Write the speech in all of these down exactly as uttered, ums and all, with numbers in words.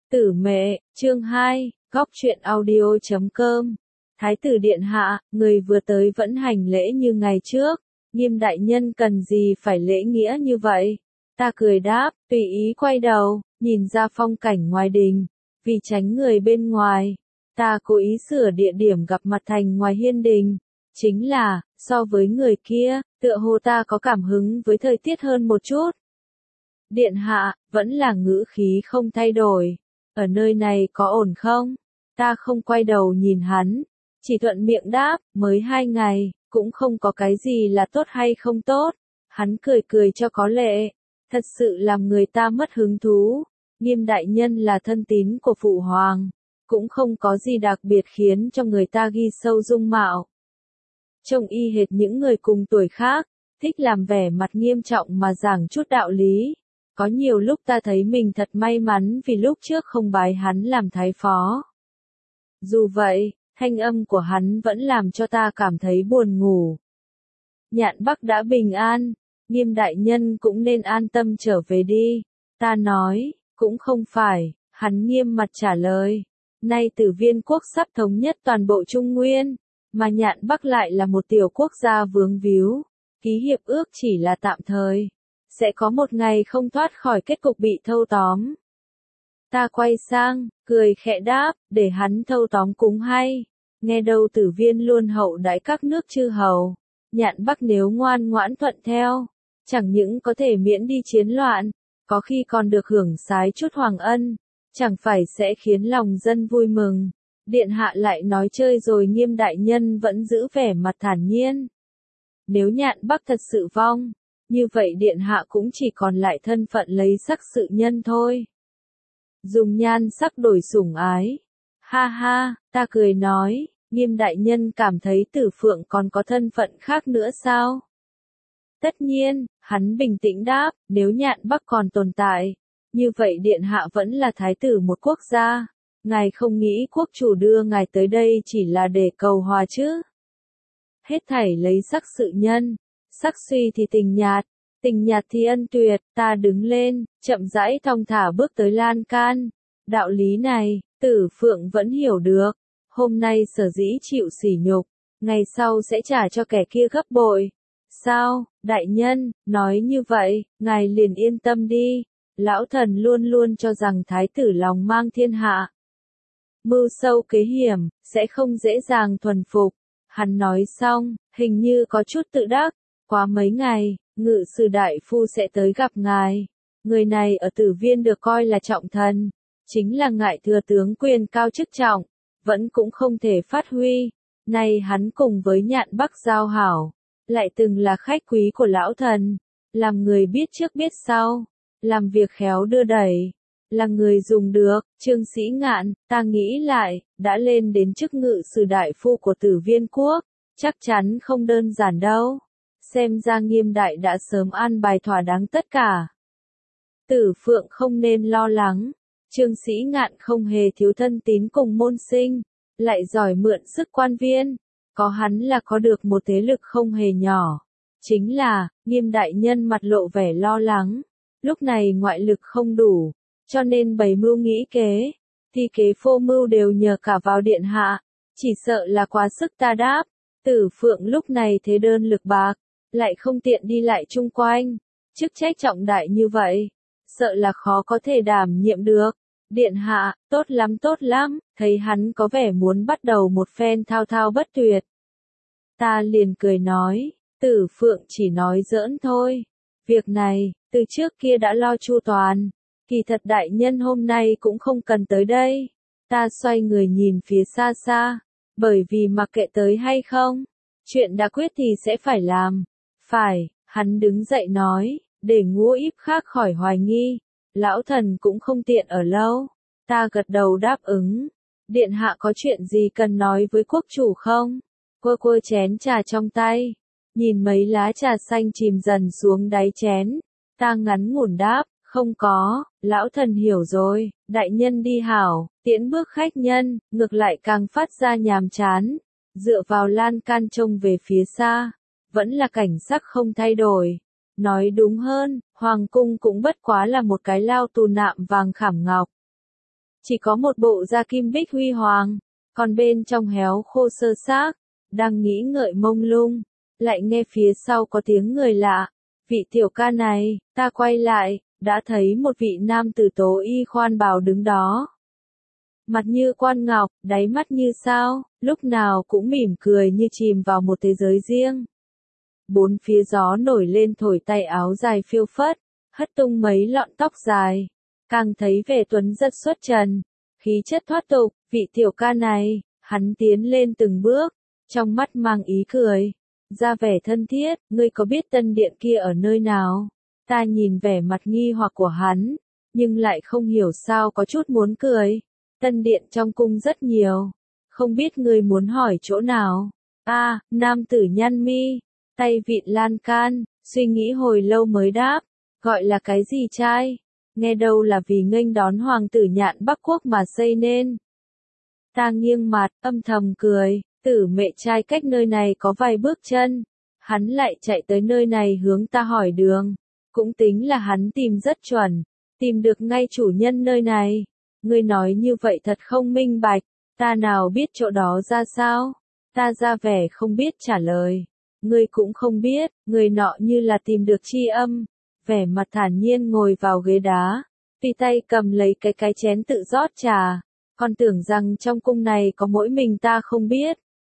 Tử mẹ, chương hai, góc truyện audio chấm com. Thái tử điện hạ, người vừa tới vẫn hành lễ như ngày trước, Nghiêm đại nhân cần gì phải lễ nghĩa như vậy? Ta cười đáp, tùy ý quay đầu, nhìn ra phong cảnh ngoài đình, vì tránh người bên ngoài. Ta cố ý sửa địa điểm gặp mặt thành ngoài hiên đình, chính là, so với người kia, tựa hồ ta có cảm hứng với thời tiết hơn một chút. Điện hạ, vẫn là ngữ khí không thay đổi. Ở nơi này có ổn không? Ta không quay đầu nhìn hắn, chỉ thuận miệng đáp, mới hai ngày, cũng không có cái gì là tốt hay không tốt. Hắn cười cười cho có lệ, thật sự làm người ta mất hứng thú. Nghiêm đại nhân là thân tín của phụ hoàng, cũng không có gì đặc biệt khiến cho người ta ghi sâu dung mạo. Trông y hệt những người cùng tuổi khác, thích làm vẻ mặt nghiêm trọng mà giảng chút đạo lý. Có nhiều lúc ta thấy mình thật may mắn vì lúc trước không bái hắn làm thái phó. Dù vậy, thanh âm của hắn vẫn làm cho ta cảm thấy buồn ngủ. Nhạn Bắc đã bình an, Nghiêm đại nhân cũng nên an tâm trở về đi. Ta nói, cũng không phải, hắn nghiêm mặt trả lời. Nay Tử Viên quốc sắp thống nhất toàn bộ Trung Nguyên, mà Nhạn Bắc lại là một tiểu quốc gia vướng víu. Ký hiệp ước chỉ là tạm thời. Sẽ có một ngày không thoát khỏi kết cục bị thâu tóm. Ta quay sang, cười khẽ đáp, để hắn thâu tóm cũng hay. Nghe đâu Tử Viên luôn hậu đãi các nước chư hầu. Nhạn Bắc nếu ngoan ngoãn thuận theo, chẳng những có thể miễn đi chiến loạn, có khi còn được hưởng sái chút hoàng ân, chẳng phải sẽ khiến lòng dân vui mừng. Điện hạ lại nói chơi rồi Nghiêm đại nhân vẫn giữ vẻ mặt thản nhiên. Nếu Nhạn Bắc thật sự vong, như vậy điện hạ cũng chỉ còn lại thân phận lấy sắc sự nhân thôi. Dùng nhan sắc đổi sủng ái. Ha ha, ta cười nói, Nghiêm đại nhân cảm thấy Tử Phượng còn có thân phận khác nữa sao? Tất nhiên, hắn bình tĩnh đáp, nếu Nhạn Bắc còn tồn tại, như vậy điện hạ vẫn là thái tử một quốc gia. Ngài không nghĩ quốc chủ đưa ngài tới đây chỉ là để cầu hòa chứ? Hết thảy lấy sắc sự nhân. Sắc suy thì tình nhạt, tình nhạt thì ân tuyệt. Ta đứng lên, chậm rãi thong thả bước tới lan can. Đạo lý này, Tử Phượng vẫn hiểu được. Hôm nay sở dĩ chịu sỉ nhục, ngày sau sẽ trả cho kẻ kia gấp bội. Sao, đại nhân, nói như vậy, ngài liền yên tâm đi. Lão thần luôn luôn cho rằng thái tử lòng mang thiên hạ. Mưu sâu kế hiểm, sẽ không dễ dàng thuần phục. Hắn nói xong, hình như có chút tự đắc. Quá mấy ngày, ngự sử đại phu sẽ tới gặp ngài. Người này ở Tử Viên được coi là trọng thần, chính là ngại thừa tướng quyền cao chức trọng, vẫn cũng không thể phát huy. Nay hắn cùng với Nhạn Bắc giao hảo, lại từng là khách quý của lão thần, làm người biết trước biết sau, làm việc khéo đưa đẩy, là người dùng được. Trương Sĩ Ngạn, ta nghĩ lại, đã lên đến chức ngự sử đại phu của Tử Viên quốc, chắc chắn không đơn giản đâu. Xem ra Nghiêm đại đã sớm an bài thỏa đáng tất cả. Tử Phượng không nên lo lắng. Trương Sĩ Ngạn không hề thiếu thân tín cùng môn sinh, lại giỏi mượn sức quan viên. Có hắn là có được một thế lực không hề nhỏ. Chính là, Nghiêm đại nhân mặt lộ vẻ lo lắng. Lúc này ngoại lực không đủ, cho nên bày mưu nghĩ kế. Thì kế phô mưu đều nhờ cả vào điện hạ. Chỉ sợ là quá sức ta đáp. Tử Phượng lúc này thế đơn lực bạc, lại không tiện đi lại chung quanh. Chức trách trọng đại như vậy, sợ là khó có thể đảm nhiệm được. Điện hạ, tốt lắm tốt lắm, thấy hắn có vẻ muốn bắt đầu một phen thao thao bất tuyệt. Ta liền cười nói, Tử Phượng chỉ nói giỡn thôi. Việc này, từ trước kia đã lo chu toàn. Kỳ thật đại nhân hôm nay cũng không cần tới đây. Ta xoay người nhìn phía xa xa, bởi vì mặc kệ tới hay không, chuyện đã quyết thì sẽ phải làm. Phải, hắn đứng dậy nói, để Ngũ Íp khác khỏi hoài nghi. Lão thần cũng không tiện ở lâu. Ta gật đầu đáp ứng. Điện hạ có chuyện gì cần nói với quốc chủ không? Quơ quơ chén trà trong tay, nhìn mấy lá trà xanh chìm dần xuống đáy chén. Ta ngắn ngủn đáp, không có. Lão thần hiểu rồi, đại nhân đi hảo, tiễn bước khách nhân, ngược lại càng phát ra nhàm chán. Dựa vào lan can trông về phía xa, vẫn là cảnh sắc không thay đổi. Nói đúng hơn, hoàng cung cũng bất quá là một cái lao tù nạm vàng khảm ngọc. chỉ có một bộ da kim bích huy hoàng, còn bên trong héo khô sơ xác, đang nghĩ ngợi mông lung, lại nghe phía sau có tiếng người lạ. Vị tiểu ca này, ta quay lại, đã thấy một vị nam tử tố y khoan bào đứng đó. Mặt như quan ngọc, đáy mắt như sao, lúc nào cũng mỉm cười như chìm vào một thế giới riêng. Bốn phía gió nổi lên thổi tay áo dài phiêu phất, hất tung mấy lọn tóc dài, càng thấy vẻ tuấn giật xuất trần, khí chất thoát tục. Vị tiểu ca này, hắn tiến lên từng bước, trong mắt mang ý cười, ra vẻ thân thiết. Ngươi có biết tân điện kia ở nơi nào? Ta nhìn vẻ mặt nghi hoặc của hắn, nhưng lại không hiểu sao có chút muốn cười. Tân điện trong cung rất nhiều, không biết ngươi muốn hỏi chỗ nào? A, à, nam tử nhăn mi, tay vịn lan can, suy nghĩ hồi lâu mới đáp, gọi là cái gì trai? Nghe đâu là vì nghênh đón hoàng tử Nhạn Bắc Quốc mà xây nên. Ta nghiêng mặt, âm thầm cười, tử mẹ trai cách nơi này có vài bước chân, hắn lại chạy tới nơi này hướng ta hỏi đường, cũng tính là hắn tìm rất chuẩn, tìm được ngay chủ nhân nơi này. Ngươi nói như vậy thật không minh bạch, ta nào biết chỗ đó ra sao? Ta ra vẻ không biết trả lời. Ngươi cũng không biết, người nọ như là tìm được chi âm, vẻ mặt thản nhiên ngồi vào ghế đá, tùy tay cầm lấy cái cái chén tự rót trà, còn tưởng rằng trong cung này có mỗi mình ta không biết.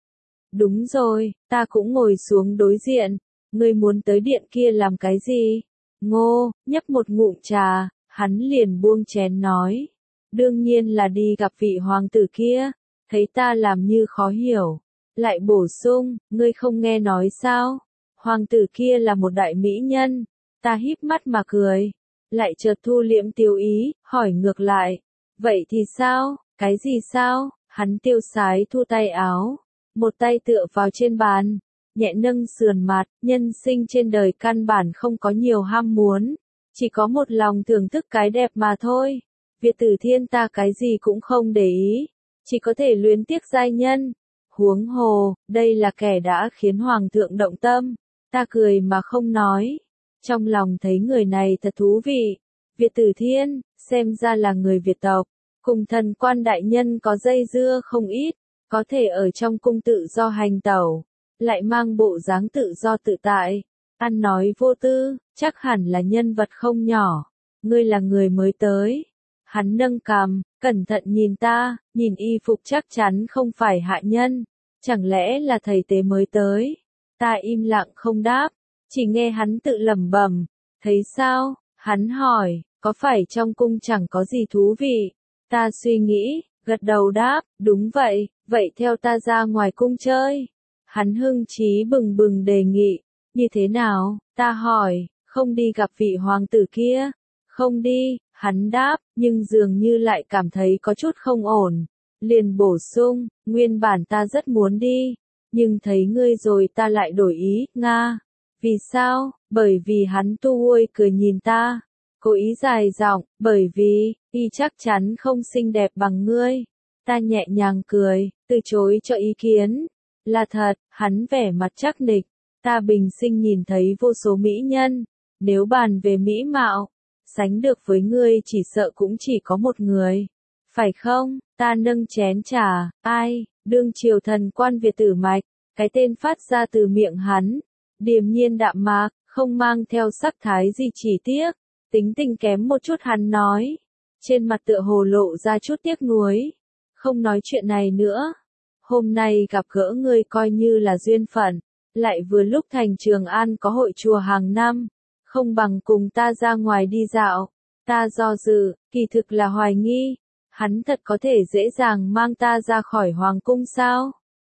Đúng rồi, ta cũng ngồi xuống đối diện, ngươi muốn tới điện kia làm cái gì? Ngô, nhấp một ngụm trà, hắn liền buông chén nói, đương nhiên là đi gặp vị hoàng tử kia. Thấy ta làm như khó hiểu, lại bổ sung, ngươi không nghe nói sao? Hoàng tử kia là một đại mỹ nhân. Ta híp mắt mà cười, lại chợt thu liễm tiêu ý, hỏi ngược lại, vậy thì sao? Cái gì sao? Hắn tiêu sái thu tay áo, một tay tựa vào trên bàn, nhẹ nâng sườn mặt. Nhân sinh trên đời căn bản không có nhiều ham muốn, chỉ có một lòng thưởng thức cái đẹp mà thôi. Việt Tử Thiên ta cái gì cũng không để ý, chỉ có thể luyến tiếc giai nhân. Huống hồ, đây là kẻ đã khiến hoàng thượng động tâm. Ta cười mà không nói, trong lòng thấy người này thật thú vị. Việt Tử Thiên, xem ra là người Việt tộc, cùng thần quan đại nhân có dây dưa không ít, có thể ở trong cung tự do hành tẩu, lại mang bộ dáng tự do tự tại, ăn nói vô tư, chắc hẳn là nhân vật không nhỏ. Ngươi là người mới tới. Hắn nâng cằm, cẩn thận nhìn ta, nhìn y phục chắc chắn không phải hạ nhân, chẳng lẽ là thầy tế mới tới? Ta im lặng không đáp, chỉ nghe hắn tự lẩm bẩm, thấy sao? Hắn hỏi, có phải trong cung chẳng có gì thú vị? Ta suy nghĩ, gật đầu đáp, đúng vậy, vậy theo ta ra ngoài cung chơi. Hắn hưng trí bừng bừng đề nghị, như thế nào? Ta hỏi, không đi gặp vị hoàng tử kia? Không đi, hắn đáp, nhưng dường như lại cảm thấy có chút không ổn. Liền bổ sung, nguyên bản ta rất muốn đi, nhưng thấy ngươi rồi ta lại đổi ý. Nga, vì sao? Bởi vì hắn tu uôi cười nhìn ta, cố ý dài giọng, bởi vì, y chắc chắn không xinh đẹp bằng ngươi. Ta nhẹ nhàng cười, từ chối cho ý kiến. Là thật, hắn vẻ mặt chắc nịch. Ta bình sinh nhìn thấy vô số mỹ nhân, nếu bàn về mỹ mạo, sánh được với ngươi chỉ sợ cũng chỉ có một người. Phải không? Ta nâng chén trà, ai? Đương triều thần quan Việt Tử Mạch, cái tên phát ra từ miệng hắn, điềm nhiên đạm mạc, không mang theo sắc thái gì chỉ tiếc, tính tình kém một chút hắn nói, trên mặt tựa hồ lộ ra chút tiếc nuối, không nói chuyện này nữa. Hôm nay gặp gỡ ngươi coi như là duyên phận, lại vừa lúc thành Trường An có hội chùa hàng năm, không bằng cùng ta ra ngoài đi dạo. Ta do dự, kỳ thực là hoài nghi, hắn thật có thể dễ dàng mang ta ra khỏi hoàng cung sao?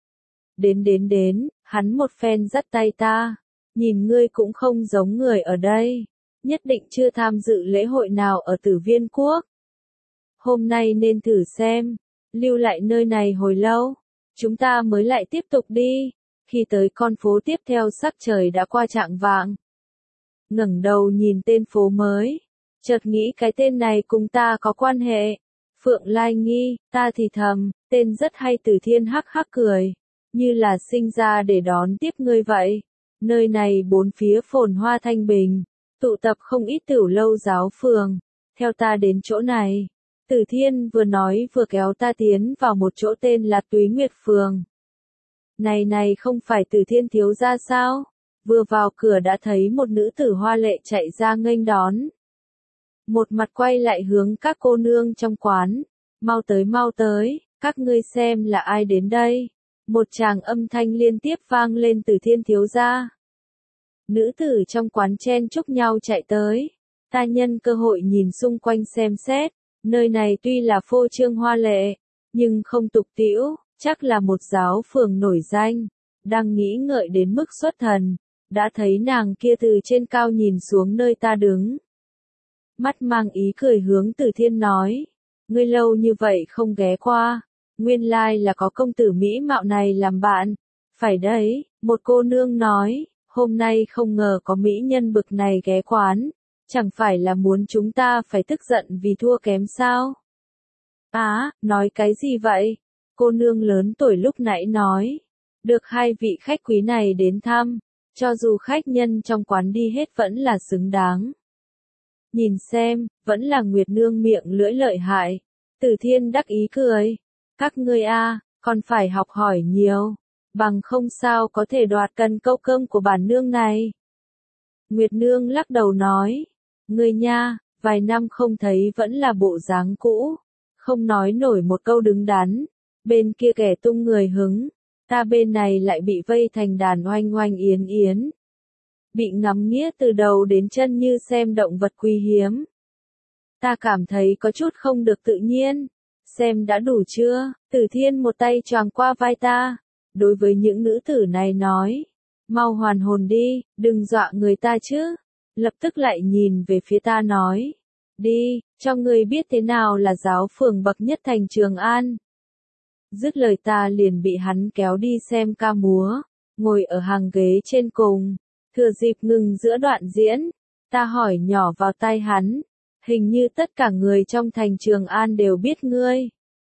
Đến đến đến, hắn một phen dắt tay ta, nhìn ngươi cũng không giống người ở đây, nhất định chưa tham dự lễ hội nào ở Tử Viên Quốc. Hôm nay nên thử xem, lưu lại nơi này hồi lâu, chúng ta mới lại tiếp tục đi. Khi tới con phố tiếp theo sắc trời đã qua chạng vạng. Ngẩng đầu nhìn tên phố mới, chợt nghĩ cái tên này cùng ta có quan hệ. Phượng Lai Nghi, ta thì thầm, tên rất hay. Tử Thiên hắc hắc cười, như là sinh ra để đón tiếp ngươi vậy. Nơi này bốn phía phồn hoa thanh bình, tụ tập không ít tửu lâu giáo phường. Theo ta đến chỗ này, Tử Thiên vừa nói vừa kéo ta tiến vào một chỗ tên là Túy Nguyệt Phường. Này này không phải Tử Thiên thiếu gia sao? Vừa vào cửa đã thấy một nữ tử hoa lệ chạy ra nghênh đón. Một mặt quay lại hướng các cô nương trong quán. Mau tới mau tới, các ngươi xem là ai đến đây. Một tràng âm thanh liên tiếp vang lên Tử Thiên thiếu gia. Nữ tử trong quán chen chúc nhau chạy tới. Ta nhân cơ hội nhìn xung quanh xem xét. Nơi này tuy là phô trương hoa lệ, nhưng không tục tĩu, chắc là một giáo phường nổi danh. Đang nghĩ ngợi đến mức xuất thần, đã thấy nàng kia từ trên cao nhìn xuống nơi ta đứng. Mắt mang ý cười hướng Tử Thiên nói, ngươi lâu như vậy không ghé qua, nguyên lai là có công tử mỹ mạo này làm bạn. Phải đấy, một cô nương nói, hôm nay không ngờ có mỹ nhân bực này ghé quán. Chẳng phải là muốn chúng ta phải tức giận vì thua kém sao? Á, à, nói cái gì vậy? Cô nương lớn tuổi lúc nãy nói. Được hai vị khách quý này đến thăm, cho dù khách nhân trong quán đi hết vẫn là xứng đáng. Nhìn xem, vẫn là Nguyệt nương miệng lưỡi lợi hại. Tử Thiên đắc ý cười. Các ngươi a, còn phải học hỏi nhiều. Bằng không sao có thể đoạt cần câu cơm của bản nương này. Nguyệt nương lắc đầu nói. Ngươi nha, vài năm không thấy vẫn là bộ dáng cũ, không nói nổi một câu đứng đắn, bên kia kẻ tung người hứng, ta bên này lại bị vây thành đàn oanh oanh yến yến. Bị ngắm nghía từ đầu đến chân như xem động vật quý hiếm. Ta cảm thấy có chút không được tự nhiên, xem đã đủ chưa? Tử Thiên một tay choàng qua vai ta, đối với những nữ tử này nói, mau hoàn hồn đi, đừng dọa người ta chứ. Lập tức lại nhìn về phía ta nói, đi, cho ngươi biết thế nào là giáo phường bậc nhất thành Trường An. Dứt lời ta liền bị hắn kéo đi xem ca múa, ngồi ở hàng ghế trên cùng, thừa dịp ngừng giữa đoạn diễn, ta hỏi nhỏ vào tai hắn, hình như tất cả người trong thành Trường An đều biết ngươi.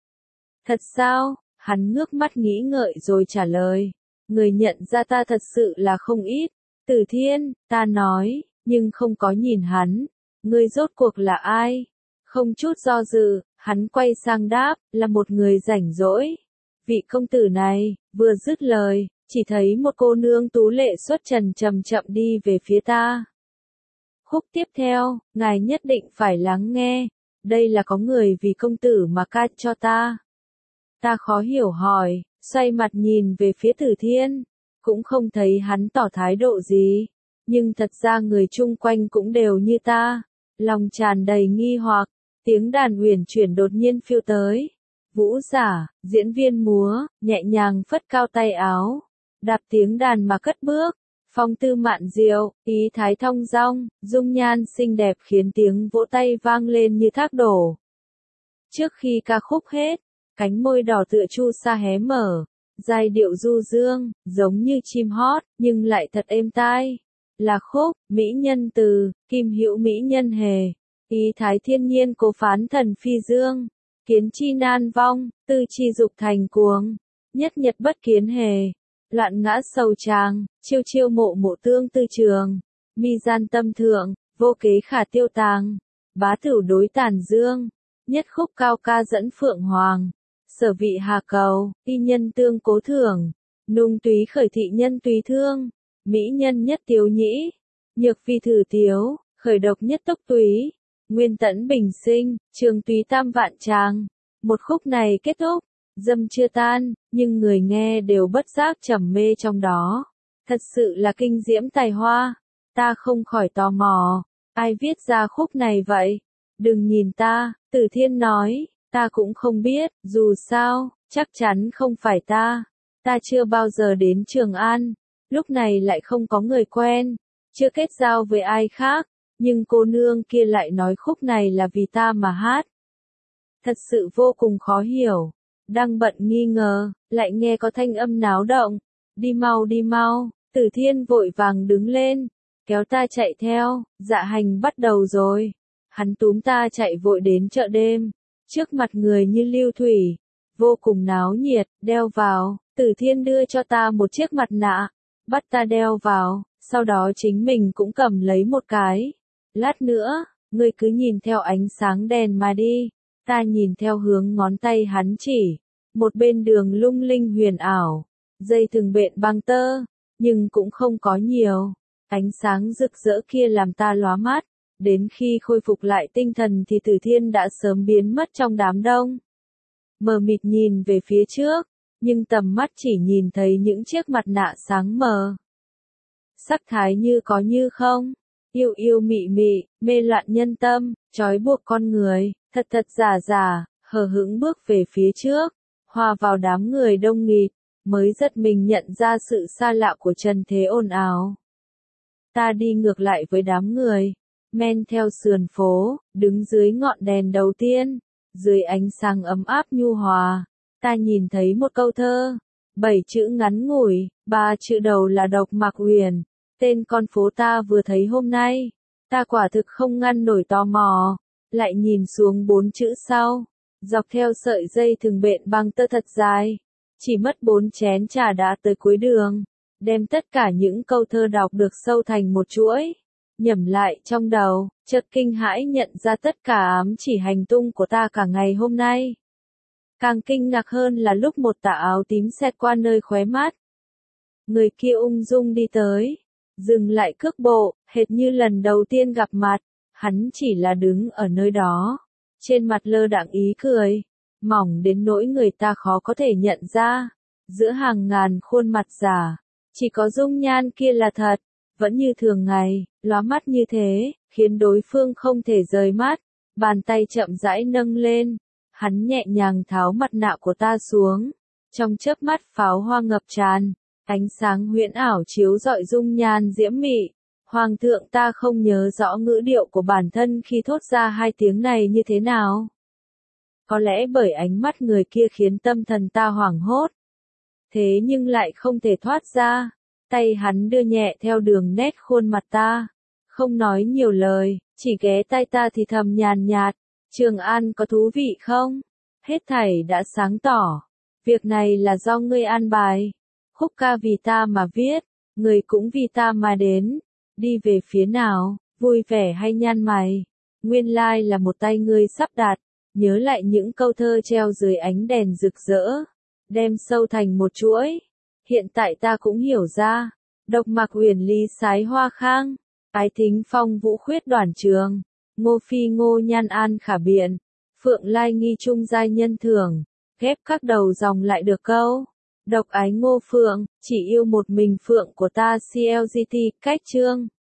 Thật sao? Hắn ngước mắt nghĩ ngợi rồi trả lời, người nhận ra ta thật sự là không ít. Tử Thiên, ta nói. Nhưng không có nhìn hắn, ngươi rốt cuộc là ai? Không chút do dự, hắn quay sang đáp, là một người rảnh rỗi. Vị công tử này, vừa dứt lời, chỉ thấy một cô nương tú lệ xuất trần chậm chậm đi về phía ta. Khúc tiếp theo, ngài nhất định phải lắng nghe, đây là có người vì công tử mà ca cho ta. Ta khó hiểu hỏi, xoay mặt nhìn về phía Tử Thiên, cũng không thấy hắn tỏ thái độ gì. Nhưng thật ra người chung quanh cũng đều như ta, lòng tràn đầy nghi hoặc, tiếng đàn uyển chuyển đột nhiên phiêu tới. Vũ giả, diễn viên múa, nhẹ nhàng phất cao tay áo, đạp tiếng đàn mà cất bước, phong tư mạn diệu, ý thái thong dong, dung nhan xinh đẹp khiến tiếng vỗ tay vang lên như thác đổ. Trước khi ca khúc hết, cánh môi đỏ tựa chu sa hé mở, giai điệu du dương, giống như chim hót, nhưng lại thật êm tai. Là khúc, mỹ nhân từ, kim hữu mỹ nhân hề, ý thái thiên nhiên cố phán thần phi dương, kiến chi nan vong, tư chi dục thành cuồng, nhất nhật bất kiến hề, loạn ngã sầu tràng, chiêu chiêu mộ mộ tương tư trường, mi gian tâm thượng, vô kế khả tiêu tàng, bá tửu đối tàn dương, nhất khúc cao ca dẫn phượng hoàng, sở vị hà cầu, y nhân tương cố thưởng, nung túy khởi thị nhân tùy thương. Mỹ nhân nhất tiếu nhĩ, nhược phi thử tiếu, khởi độc nhất tốc túy, nguyên tẫn bình sinh, trường túy tam vạn tràng. Một khúc này kết thúc, dâm chưa tan, nhưng người nghe đều bất giác trầm mê trong đó. Thật sự là kinh diễm tài hoa, ta không khỏi tò mò, ai viết ra khúc này vậy? Đừng nhìn ta, Tử Thiên nói, ta cũng không biết, dù sao, chắc chắn không phải ta. Ta chưa bao giờ đến Trường An. Lúc này lại không có người quen, chưa kết giao với ai khác, nhưng cô nương kia lại nói khúc này là vì ta mà hát. Thật sự vô cùng khó hiểu, đang bận nghi ngờ, lại nghe có thanh âm náo động, đi mau đi mau, Tử Thiên vội vàng đứng lên, kéo ta chạy theo, dạ hành bắt đầu rồi. Hắn túm ta chạy vội đến chợ đêm, trước mặt người như lưu thủy, vô cùng náo nhiệt, đeo vào, Tử Thiên đưa cho ta một chiếc mặt nạ. Bắt ta đeo vào, sau đó chính mình cũng cầm lấy một cái. Lát nữa, ngươi cứ nhìn theo ánh sáng đèn mà đi. Ta nhìn theo hướng ngón tay hắn chỉ, một bên đường lung linh huyền ảo, dây thừng bện băng tơ, nhưng cũng không có nhiều. Ánh sáng rực rỡ kia làm ta lóa mắt, đến khi khôi phục lại tinh thần thì Tử Thiên đã sớm biến mất trong đám đông. Mờ mịt nhìn về phía trước, nhưng tầm mắt chỉ nhìn thấy những chiếc mặt nạ sáng mờ. Sắc thái như có như không, yêu yêu mị mị, mê loạn nhân tâm, trói buộc con người, thật thật giả giả, hờ hững bước về phía trước, hòa vào đám người đông nghịt, mới giật mình nhận ra sự xa lạ của trần thế ồn ào. Ta đi ngược lại với đám người, men theo sườn phố, đứng dưới ngọn đèn đầu tiên, dưới ánh sáng ấm áp nhu hòa, ta nhìn thấy một câu thơ, bảy chữ ngắn ngủi, ba chữ đầu là Độc Mạc Uyển, tên con phố ta vừa thấy hôm nay. Ta quả thực không ngăn nổi tò mò, lại nhìn xuống bốn chữ sau, dọc theo sợi dây thừng bện băng tơ thật dài, chỉ mất bốn chén trà đã tới cuối đường, đem tất cả những câu thơ đọc được sâu thành một chuỗi, nhẩm lại trong đầu, chợt kinh hãi nhận ra tất cả ám chỉ hành tung của ta cả ngày hôm nay. Càng kinh ngạc hơn là lúc một tà áo tím xẹt qua nơi khóe mắt. Người kia ung dung đi tới, dừng lại cước bộ, hệt như lần đầu tiên gặp mặt, hắn chỉ là đứng ở nơi đó, trên mặt lơ đãng ý cười, mỏng đến nỗi người ta khó có thể nhận ra, giữa hàng ngàn khuôn mặt giả, chỉ có dung nhan kia là thật, vẫn như thường ngày, lóa mắt như thế, khiến đối phương không thể rời mắt, bàn tay chậm rãi nâng lên, hắn nhẹ nhàng tháo mặt nạ của ta xuống, trong chớp mắt pháo hoa ngập tràn. Ánh sáng huyễn ảo chiếu rọi dung nhan diễm mị, hoàng thượng ta không nhớ rõ ngữ điệu của bản thân khi thốt ra hai tiếng này như thế nào. Có lẽ bởi ánh mắt người kia khiến tâm thần ta hoảng hốt. Thế nhưng lại không thể thoát ra, tay hắn đưa nhẹ theo đường nét khuôn mặt ta, không nói nhiều lời, chỉ ghé tai ta thì thầm nhàn nhạt, Trường An có thú vị không? Hết thảy đã sáng tỏ, việc này là do ngươi an bài. Khúc ca vì ta mà viết, người cũng vì ta mà đến, đi về phía nào, vui vẻ hay nhăn mày, nguyên lai là một tay ngươi sắp đặt, nhớ lại những câu thơ treo dưới ánh đèn rực rỡ, đem sâu thành một chuỗi, hiện tại ta cũng hiểu ra, Độc Mạc Uyển ly sái hoa khang, ái thính phong vũ khuyết đoản trường, ngô phi ngô nhan an khả biện, phượng lai nghi trung giai nhân thường, ghép các đầu dòng lại được câu. Độc ái Ngô Phượng, chỉ yêu một mình Phượng của ta xê lờ giê tê, cách chương.